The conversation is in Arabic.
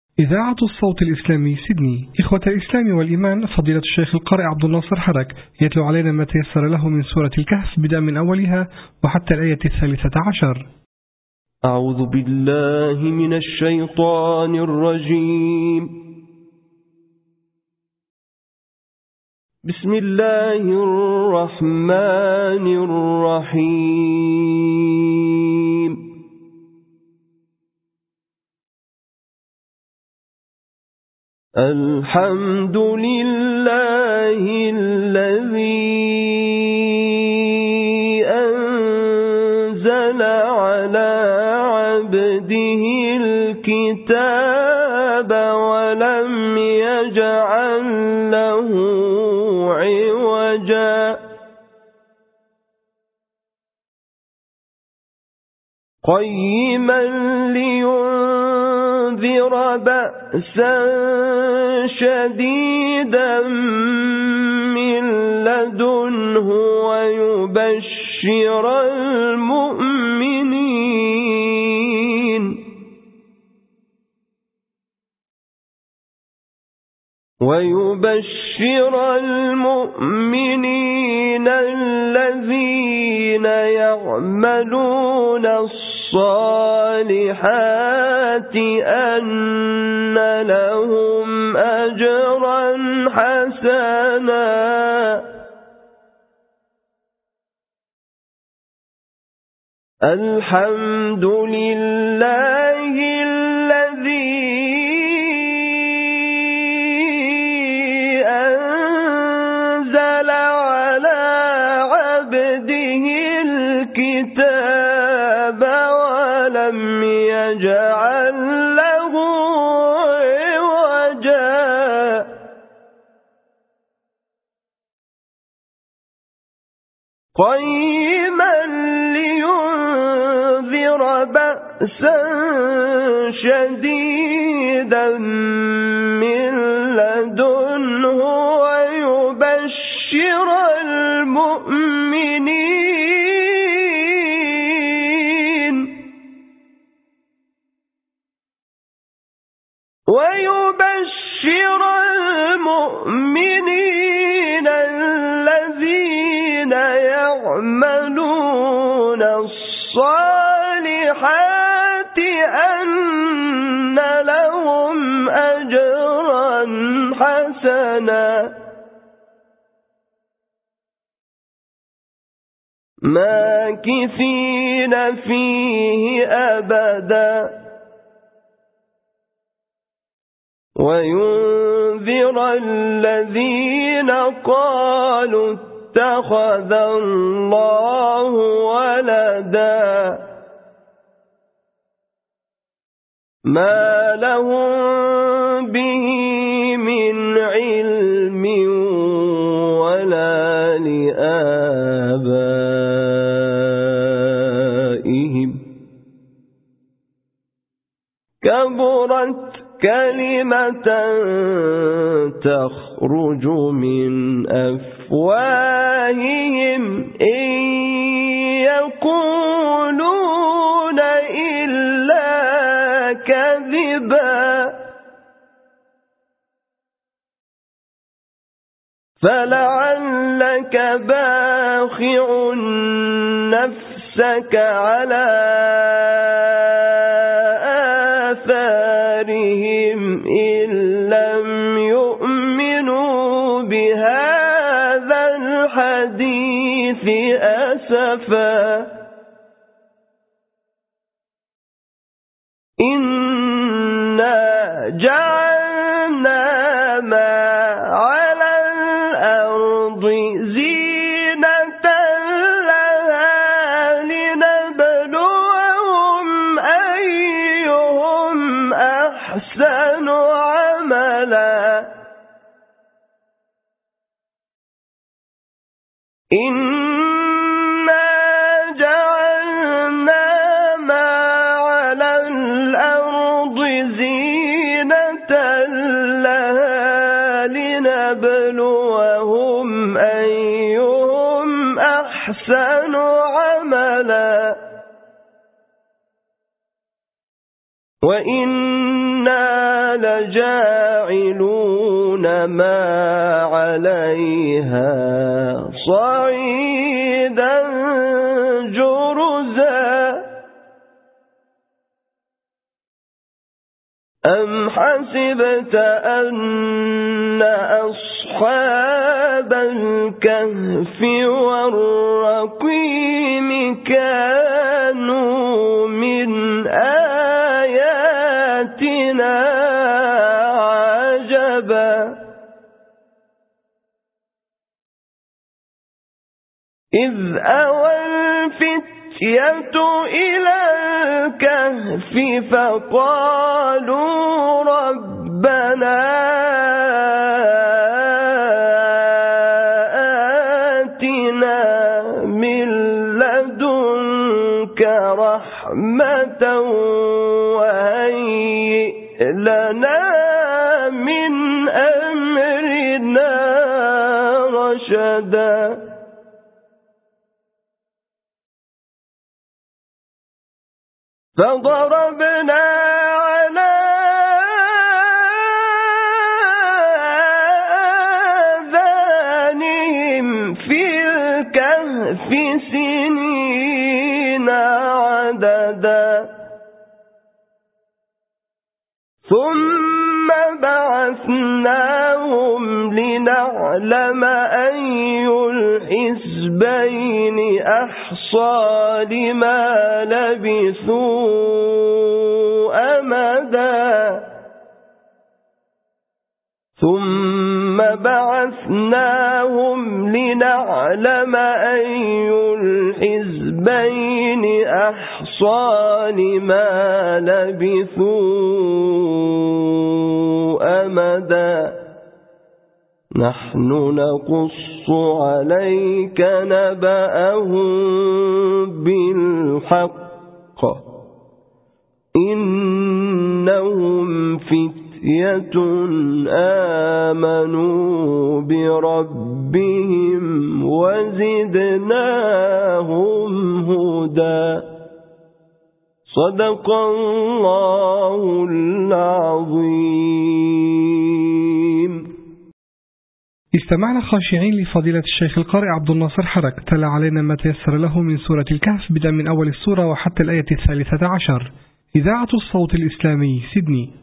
إذاعة الصوت الإسلامي سيدني. إخوة الإسلام والإيمان، فضيلة الشيخ القارئ عبد الناصر حرك يتلو علينا ما تيسر له من سورة الكهف بدءا من أولها وحتى الآية 13. أعوذ بالله من الشيطان الرجيم. بسم الله الرحمن الرحيم. الحمد لله الذي أنزل على عبده الكتاب ولم يجعل له عوجا قيما لينذر بأسا شديدا من لدنه ويبشر المؤمنين الذين يعملون الصالحات أن لهم أجرا حسنا الحمد لله الذي أنزل على عبده الكتاب ولم يجعل له عوجا قيما لينذر بأسا شديدا من لدنه ويبشر المؤمنين الذين يعملون الصالحات أن لهم أجرا حسنا ماكثين فيه أبدا وينذر الذين قالوا اتخذ الله ولدا ما لهم به من علم ولا لآبائهم كبرت كلمة تخرج من أفواههم إن يقولون إلا كذبا فلعلك باخع نفسك على آثارهم إن لم يؤمنوا بهذا الحديث أسفا إنا جعلنا ما على الأرض زينة لها لنبلوهم أيهم أحسن عملا إنا جعلنا ما على الأرض زينة لها لنبلوهم أيهم أحسن عملا وإنا لجاعلون ما عليها صعيدا جرزا أم حسبت أن أصحاب الكهف والرقيم كانوا من آياتنا عجبا إذ أوى الفتية إلى الكهف فقالوا ربنا آتنا من لدنك رحمة وهيئ لنا من أمرنا رشدا فضربنا على آذانهم في الكهف سنين عددا ثم بعثناهم لنعلم أي الحزبين أحصى لما لبثوا أمدا ثم بعثناهم لنعلم أي الحزبين أحصى لما لبثوا أمدا نحن نقص عليك نبأهم بالحق إنهم فتية آمنوا بربهم وزدناهم هدى صدق الله العظيم. استمعنا خاشعين لفضيلة الشيخ القارئ عبد الناصر حرك تلا علينا ما تيسر له من سورة الكهف بدءا من أول السورة وحتى الآية 13. إذاعة الصوت الإسلامي سيدني.